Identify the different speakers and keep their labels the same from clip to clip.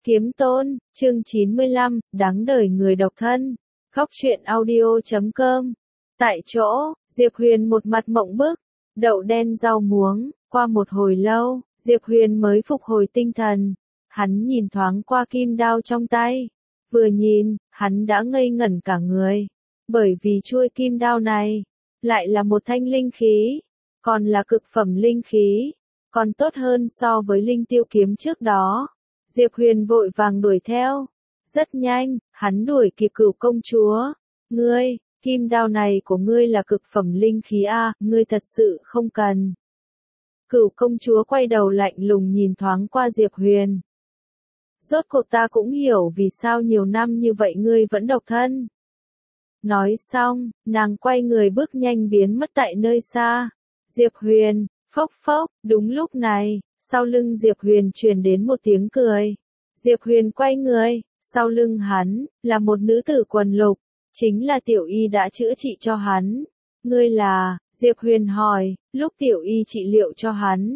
Speaker 1: Kiếm Tôn, chương 95, đáng đời người độc thân. Khóc chuyện audio.com. Tại chỗ, Diệp Huyền một mặt mộng bức, đậu đen rau muống, qua một hồi lâu, Diệp Huyền mới phục hồi tinh thần. Hắn nhìn thoáng qua kim đao trong tay. Vừa nhìn, hắn đã ngây ngẩn cả người. Bởi vì chuôi kim đao này, lại là một thanh linh khí, còn là cực phẩm linh khí, còn tốt hơn so với linh tiêu kiếm trước đó. Diệp Huyền vội vàng đuổi theo. Rất nhanh, hắn đuổi kịp Cửu công chúa. Ngươi, kim đao này của ngươi là cực phẩm linh khí a, ngươi thật sự không cần. Cửu công chúa quay đầu lạnh lùng nhìn thoáng qua Diệp Huyền. Rốt cuộc ta cũng hiểu vì sao nhiều năm như vậy ngươi vẫn độc thân. Nói xong, nàng quay người bước nhanh biến mất tại nơi xa. Diệp Huyền, phốc phốc, đúng lúc này, sau lưng Diệp Huyền truyền đến một tiếng cười. Diệp Huyền quay người, sau lưng hắn, là một nữ tử quần lục, chính là Tiểu Y đã chữa trị cho hắn. Ngươi là, Diệp Huyền hỏi, lúc Tiểu Y trị liệu cho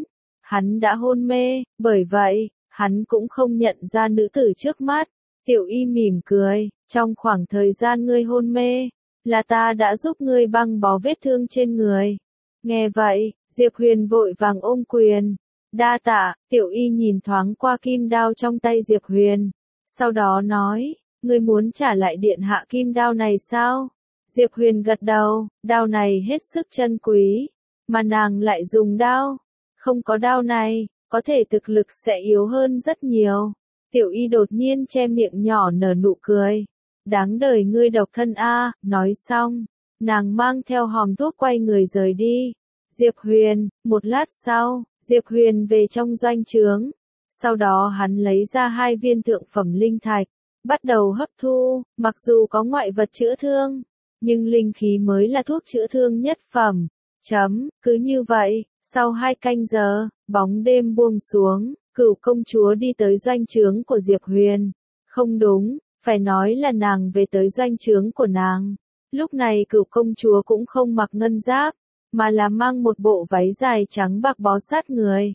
Speaker 1: hắn đã hôn mê, bởi vậy, hắn cũng không nhận ra nữ tử trước mắt. Tiểu Y mỉm cười, trong khoảng thời gian ngươi hôn mê, là ta đã giúp ngươi băng bó vết thương trên người. Nghe vậy, Diệp Huyền vội vàng ôm quyền. Đa tạ. Tiểu Y nhìn thoáng qua kim đao trong tay Diệp Huyền. Sau đó nói, ngươi muốn trả lại điện hạ kim đao này sao? Diệp Huyền gật đầu, đao này hết sức chân quý, mà nàng lại dùng đao. Không có đao này, có thể thực lực sẽ yếu hơn rất nhiều. Tiểu Y đột nhiên che miệng nhỏ nở nụ cười. Đáng đời ngươi độc thân a. Nói xong, nàng mang theo hòm thuốc quay người rời đi. Diệp Huyền, một lát sau, Diệp Huyền về trong doanh trướng. Sau đó hắn lấy ra 2 viên thượng phẩm linh thạch, bắt đầu hấp thu, mặc dù có ngoại vật chữa thương, nhưng linh khí mới là thuốc chữa thương nhất phẩm. Cứ như vậy, sau 2 canh giờ, bóng đêm buông xuống, Cửu công chúa đi tới doanh trướng của Diệp Huyền. Không đúng, phải nói là nàng về tới doanh trướng của nàng. Lúc này Cửu công chúa cũng không mặc ngân giáp, mà là mang một bộ váy dài trắng bạc bó sát người.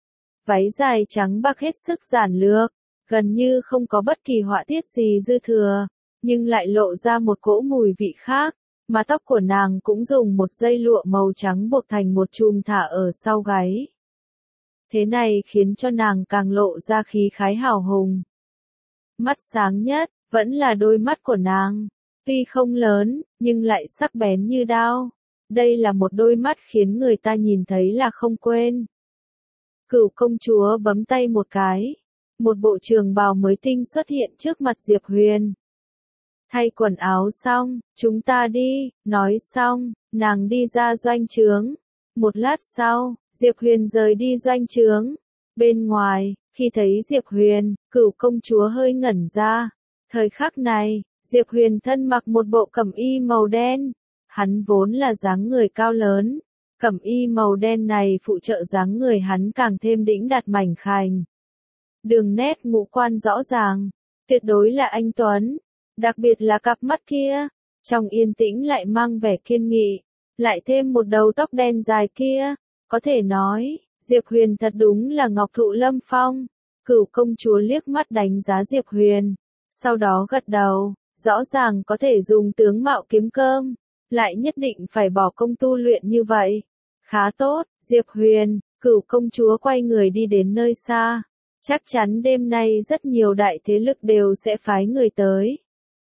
Speaker 1: Váy dài trắng bạc hết sức giản lược, gần như không có bất kỳ họa tiết gì dư thừa, nhưng lại lộ ra một cỗ mùi vị khác, mà tóc của nàng cũng dùng một dây lụa màu trắng buộc thành một chùm thả ở sau gáy. Thế này khiến cho nàng càng lộ ra khí khái hào hùng. Mắt sáng nhất, vẫn là đôi mắt của nàng, tuy không lớn, nhưng lại sắc bén như đao. Đây là một đôi mắt khiến người ta nhìn thấy là không quên. Cửu công chúa bấm tay một cái. Một bộ trường bào mới tinh xuất hiện trước mặt Diệp Huyền. Thay quần áo xong, chúng ta đi. Nói xong, nàng đi ra doanh trướng. Một lát sau, Diệp Huyền rời đi doanh trướng. Bên ngoài, khi thấy Diệp Huyền, Cửu công chúa hơi ngẩn ra. Thời khắc này, Diệp Huyền thân mặc một bộ cẩm y màu đen. Hắn vốn là dáng người cao lớn, cẩm y màu đen này phụ trợ dáng người hắn càng thêm đĩnh đạt mảnh khảnh. Đường nét ngũ quan rõ ràng, tuyệt đối là anh tuấn, đặc biệt là cặp mắt kia, trong yên tĩnh lại mang vẻ kiên nghị, lại thêm một đầu tóc đen dài kia, có thể nói, Diệp Huyền thật đúng là ngọc thụ lâm phong. Cửu công chúa liếc mắt đánh giá Diệp Huyền, sau đó gật đầu, rõ ràng có thể dùng tướng mạo kiếm cơm, lại nhất định phải bỏ công tu luyện như vậy. Khá tốt. Diệp Huyền, Cửu công chúa quay người đi đến nơi xa. Chắc chắn đêm nay rất nhiều đại thế lực đều sẽ phái người tới.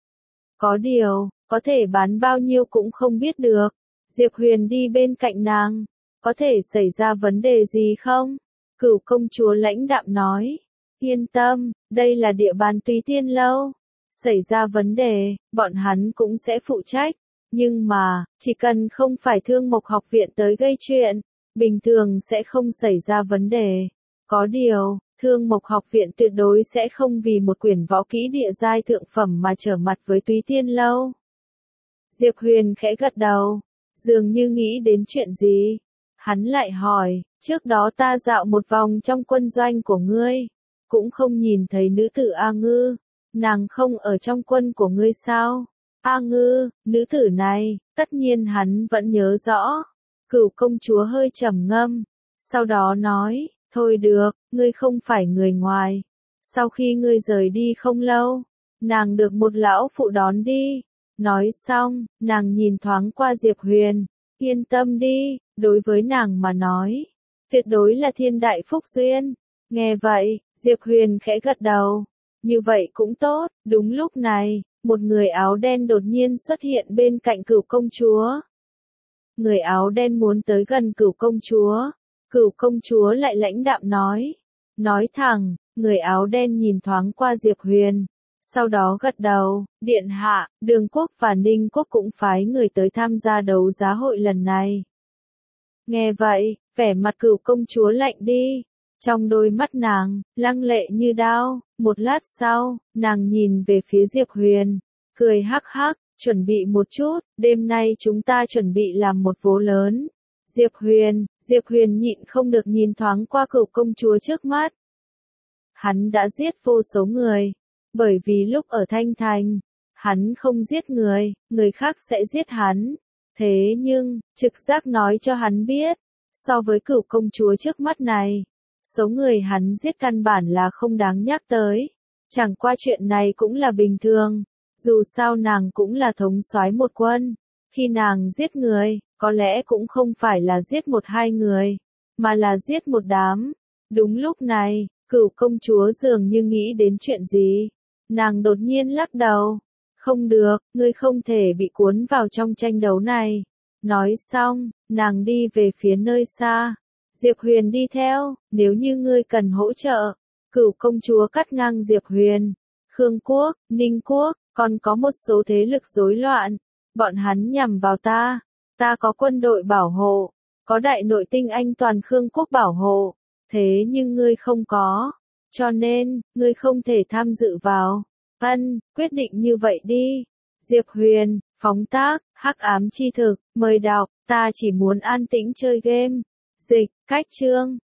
Speaker 1: Có điều, có thể bán bao nhiêu cũng không biết được. Diệp Huyền đi bên cạnh nàng. Có thể xảy ra vấn đề gì không? Cửu công chúa lãnh đạm nói. Yên tâm, đây là địa bàn Túy Tiên Lâu. Xảy ra vấn đề, bọn hắn cũng sẽ phụ trách. Nhưng mà, chỉ cần không phải Thương Mộc học viện tới gây chuyện, bình thường sẽ không xảy ra vấn đề. Có điều, Thương Mộc học viện tuyệt đối sẽ không vì một quyển võ kỹ địa giai thượng phẩm mà trở mặt với Túy Tiên Lâu. Diệp Huyền khẽ gật đầu, dường như nghĩ đến chuyện gì. Hắn lại hỏi, trước đó ta dạo một vòng trong quân doanh của ngươi, cũng không nhìn thấy nữ tử A Ngư, nàng không ở trong quân của ngươi sao? A Ngư, nữ tử này, tất nhiên hắn vẫn nhớ rõ. Cửu công chúa hơi trầm ngâm, sau đó nói, thôi được, ngươi không phải người ngoài. Sau khi ngươi rời đi không lâu, nàng được một lão phụ đón đi. Nói xong, nàng nhìn thoáng qua Diệp Huyền. Yên tâm đi, đối với nàng mà nói, tuyệt đối là thiên đại phúc duyên. Nghe vậy, Diệp Huyền khẽ gật đầu. Như vậy cũng tốt, đúng lúc này, một người áo đen đột nhiên xuất hiện bên cạnh Cửu công chúa. Người áo đen muốn tới gần Cửu công chúa lại lãnh đạm nói. Nói thẳng, người áo đen nhìn thoáng qua Diệp Huyền. Sau đó gật đầu, điện hạ, Đường quốc và Ninh quốc cũng phái người tới tham gia đấu giá hội lần này. Nghe vậy, vẻ mặt Cửu công chúa lạnh đi. Trong đôi mắt nàng, lăng lệ như đao. Một lát sau, nàng nhìn về phía Diệp Huyền, cười hắc hắc, chuẩn bị một chút, đêm nay chúng ta chuẩn bị làm một vố lớn. Diệp Huyền nhịn không được nhìn thoáng qua Cửu công chúa trước mắt. Hắn đã giết vô số người, bởi vì lúc ở Thanh Thành, hắn không giết người, người khác sẽ giết hắn. Thế nhưng, trực giác nói cho hắn biết, so với Cửu công chúa trước mắt này, số người hắn giết căn bản là không đáng nhắc tới. Chẳng qua chuyện này cũng là bình thường, dù sao nàng cũng là thống soái một quân. Khi nàng giết người, có lẽ cũng không phải là giết một hai người, mà là giết một đám. Đúng lúc này, Cửu công chúa dường như nghĩ đến chuyện gì. Nàng đột nhiên lắc đầu. Không được, ngươi không thể bị cuốn vào trong tranh đấu này. Nói xong, nàng đi về phía nơi xa. Diệp Huyền đi theo, nếu như ngươi cần hỗ trợ. Cửu công chúa cắt ngang Diệp Huyền. Khương quốc, Ninh quốc, còn có một số thế lực rối loạn. Bọn hắn nhằm vào ta. Ta có quân đội bảo hộ, có đại nội tinh anh toàn Khương quốc bảo hộ. Thế nhưng ngươi không có. Cho nên, ngươi không thể tham dự vào. Quyết định như vậy đi. Diệp Huyền, phóng tác, hắc ám chi thực, mời đọc, ta chỉ muốn an tĩnh chơi game. Dịch, cách chương.